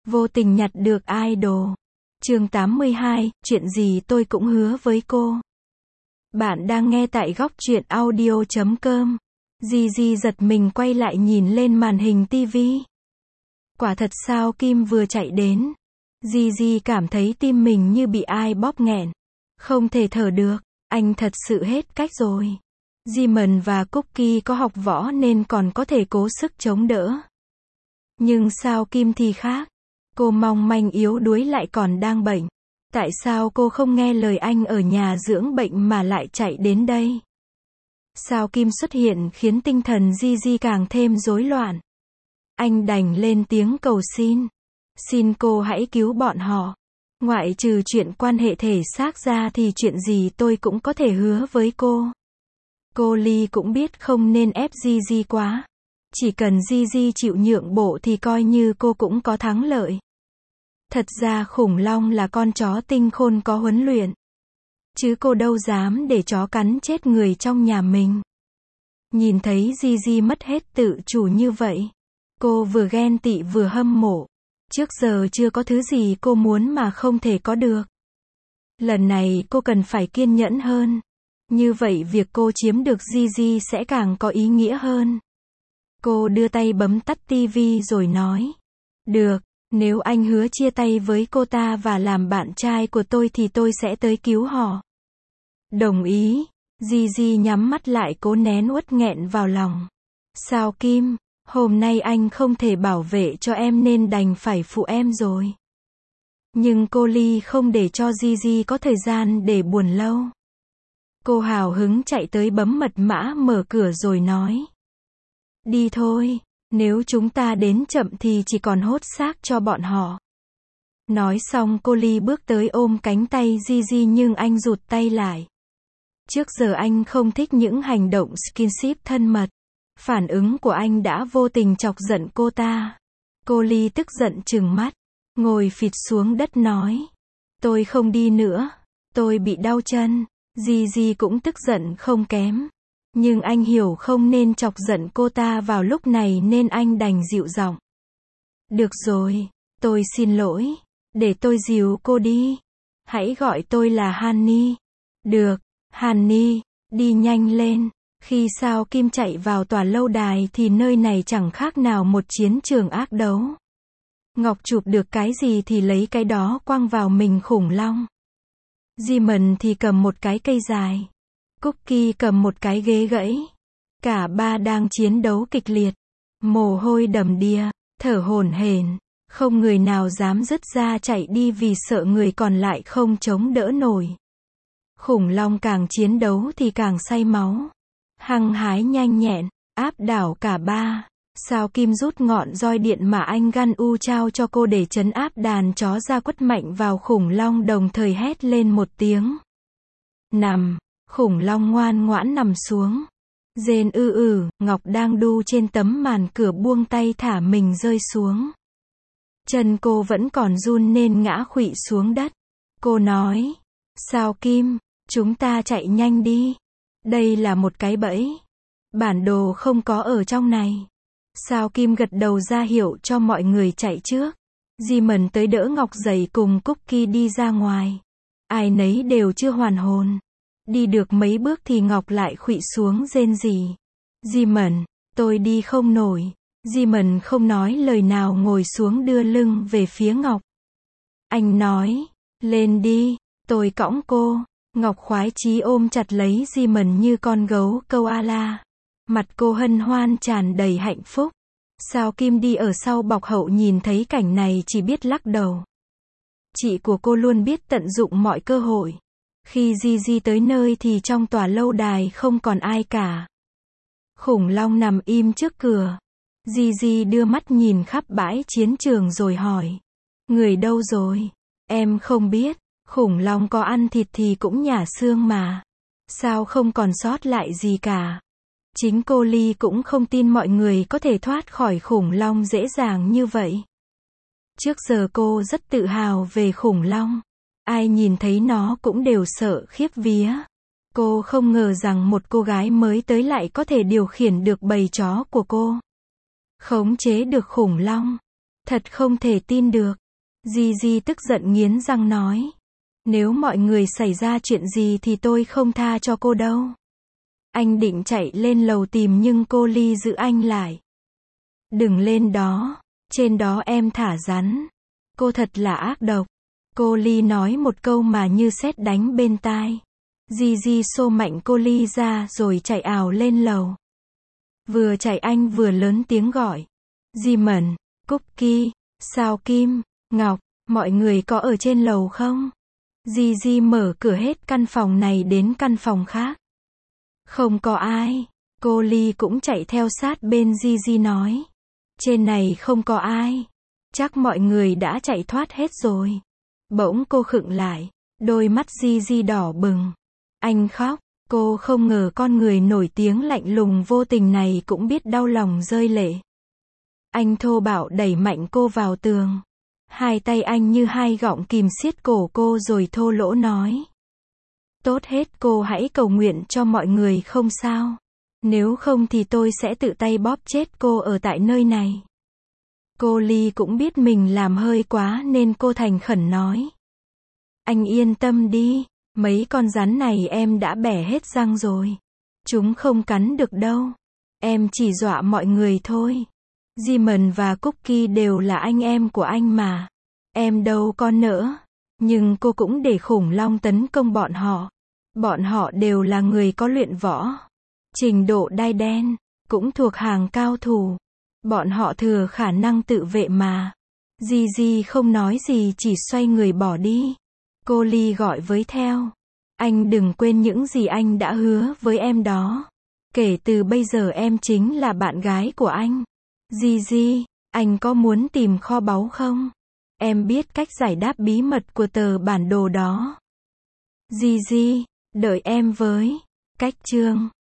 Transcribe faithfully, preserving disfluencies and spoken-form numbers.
Vô tình nhặt được idol. Chương tám mươi hai, chuyện gì tôi cũng hứa với cô. Bạn đang nghe tại góc truyện audio chấm com. Gigi giật mình quay lại nhìn lên màn hình tivi. Quả thật sao Kim vừa chạy đến. Gigi cảm thấy tim mình như bị ai bóp nghẹn. Không thể thở được, anh thật sự hết cách rồi. Jimin và Cookie có học võ nên còn có thể cố sức chống đỡ. Nhưng sao Kim thì khác. Cô mong manh yếu đuối lại còn đang bệnh. Tại sao cô không nghe lời anh ở nhà dưỡng bệnh mà lại chạy đến đây? Sao Kim xuất hiện khiến tinh thần Gigi càng thêm rối loạn. Anh đành lên tiếng cầu xin. Xin cô hãy cứu bọn họ. Ngoại trừ chuyện quan hệ thể xác ra thì chuyện gì tôi cũng có thể hứa với cô. Cô Lee cũng biết không nên ép Gigi quá. Chỉ cần Gigi chịu nhượng bộ thì coi như cô cũng có thắng lợi. Thật ra khủng long là con chó tinh khôn có huấn luyện. Chứ cô đâu dám để chó cắn chết người trong nhà mình. Nhìn thấy Gigi mất hết tự chủ như vậy. Cô vừa ghen tị vừa hâm mộ. Trước giờ chưa có thứ gì cô muốn mà không thể có được. Lần này cô cần phải kiên nhẫn hơn. Như vậy việc cô chiếm được Gigi sẽ càng có ý nghĩa hơn. Cô đưa tay bấm tắt tivi rồi nói. Được, nếu anh hứa chia tay với cô ta và làm bạn trai của tôi thì tôi sẽ tới cứu họ. Đồng ý. Gigi nhắm mắt lại cố nén uất nghẹn vào lòng. Sao Kim, hôm nay anh không thể bảo vệ cho em nên đành phải phụ em rồi. Nhưng cô Lee không để cho Gigi có thời gian để buồn lâu. Cô hào hứng chạy tới bấm mật mã mở cửa rồi nói. Đi thôi, nếu chúng ta đến chậm thì chỉ còn hốt xác cho bọn họ. Nói xong cô Lee bước tới ôm cánh tay Gigi nhưng anh rụt tay lại. Trước giờ anh không thích những hành động skinship thân mật. Phản ứng của anh đã vô tình chọc giận cô ta. Cô Lee tức giận trừng mắt, ngồi phịch xuống đất nói. Tôi không đi nữa, tôi bị đau chân. Gigi cũng tức giận không kém. Nhưng anh hiểu không nên chọc giận cô ta vào lúc này nên anh đành dịu giọng. Được rồi, tôi xin lỗi. Để tôi dìu cô đi. Hãy gọi tôi là Honey. Được, Honey, đi nhanh lên. Khi Sao Kim chạy vào tòa lâu đài thì nơi này chẳng khác nào một chiến trường ác đấu. Ngọc chụp được cái gì thì lấy cái đó quăng vào mình khủng long. Jimin thì cầm một cái cây dài. Cookie cầm một cái ghế gãy. Cả ba đang chiến đấu kịch liệt. Mồ hôi đầm đìa, thở hổn hển. Không người nào dám dứt ra chạy đi vì sợ người còn lại không chống đỡ nổi. Khủng long càng chiến đấu thì càng say máu. Hăng hái nhanh nhẹn, áp đảo cả ba. Sao Kim rút ngọn roi điện mà anh Gan U trao cho cô để trấn áp đàn chó ra quất mạnh vào khủng long đồng thời hét lên một tiếng. Nằm, khủng long ngoan ngoãn nằm xuống. Rên ư ử, Ngọc đang đu trên tấm màn cửa buông tay thả mình rơi xuống. Chân cô vẫn còn run nên ngã khuỵu xuống đất. Cô nói, Sao Kim, chúng ta chạy nhanh đi. Đây là một cái bẫy. Bản đồ không có ở trong này. Sao Kim gật đầu ra hiệu cho mọi người chạy trước. Jimin tới đỡ Ngọc dậy cùng Cookie đi ra ngoài. Ai nấy đều chưa hoàn hồn. Đi được mấy bước thì Ngọc lại khuỵu xuống rên rỉ. Jimin, tôi đi không nổi. Jimin không nói lời nào ngồi xuống đưa lưng về phía Ngọc. Anh nói, lên đi, tôi cõng cô. Ngọc khoái chí ôm chặt lấy Jimin như con gấu koala. Mặt cô hân hoan tràn đầy hạnh phúc. Sao Kim đi ở sau bọc hậu nhìn thấy cảnh này chỉ biết lắc đầu. Chị của cô luôn biết tận dụng mọi cơ hội. Khi Gigi tới nơi thì trong tòa lâu đài không còn ai cả. Khủng long nằm im trước cửa. Gigi đưa mắt nhìn khắp bãi chiến trường rồi hỏi. Người đâu rồi? Em không biết. Khủng long có ăn thịt thì cũng nhả xương mà. Sao không còn sót lại gì cả? Chính cô Lee cũng không tin mọi người có thể thoát khỏi khủng long dễ dàng như vậy. Trước giờ cô rất tự hào về khủng long. Ai nhìn thấy nó cũng đều sợ khiếp vía. Cô không ngờ rằng một cô gái mới tới lại có thể điều khiển được bầy chó của cô. Khống chế được khủng long. Thật không thể tin được. Gigi tức giận nghiến răng nói. Nếu mọi người xảy ra chuyện gì thì tôi không tha cho cô đâu. Anh định chạy lên lầu tìm nhưng cô Ly giữ anh lại. Đừng lên đó, trên đó em thả rắn. Cô thật là ác độc. Cô Ly nói một câu mà như sét đánh bên tai. Gigi xô mạnh cô Ly ra rồi chạy ào lên lầu. Vừa chạy anh vừa lớn tiếng gọi. Jimon, Cookie, Sao Kim, Ngọc, mọi người có ở trên lầu không? Gigi mở cửa hết căn phòng này đến căn phòng khác. Không có ai. Cô Ly cũng chạy theo sát bên Gigi nói. Trên này không có ai. Chắc mọi người đã chạy thoát hết rồi. Bỗng cô khựng lại. Đôi mắt Gigi đỏ bừng. Anh khóc. Cô không ngờ con người nổi tiếng lạnh lùng vô tình này cũng biết đau lòng rơi lệ. Anh thô bạo đẩy mạnh cô vào tường. Hai tay anh như hai gọng kìm siết cổ cô rồi thô lỗ nói. Tốt hết cô hãy cầu nguyện cho mọi người không sao. Nếu không thì tôi sẽ tự tay bóp chết cô ở tại nơi này. Cô Ly cũng biết mình làm hơi quá nên cô thành khẩn nói. Anh yên tâm đi, mấy con rắn này em đã bẻ hết răng rồi. Chúng không cắn được đâu. Em chỉ dọa mọi người thôi. Jimon và Cookie đều là anh em của anh mà. Em đâu có nỡ. Nhưng cô cũng để khủng long tấn công bọn họ. Bọn họ đều là người có luyện võ. Trình độ đai đen, cũng thuộc hàng cao thủ. Bọn họ thừa khả năng tự vệ mà. Gigi không nói gì chỉ xoay người bỏ đi. Cô Ly gọi với theo. Anh đừng quên những gì anh đã hứa với em đó. Kể từ bây giờ em chính là bạn gái của anh. Gigi, anh có muốn tìm kho báu không? Em biết cách giải đáp bí mật của tờ bản đồ đó. Gigi, đợi em với. Cách chương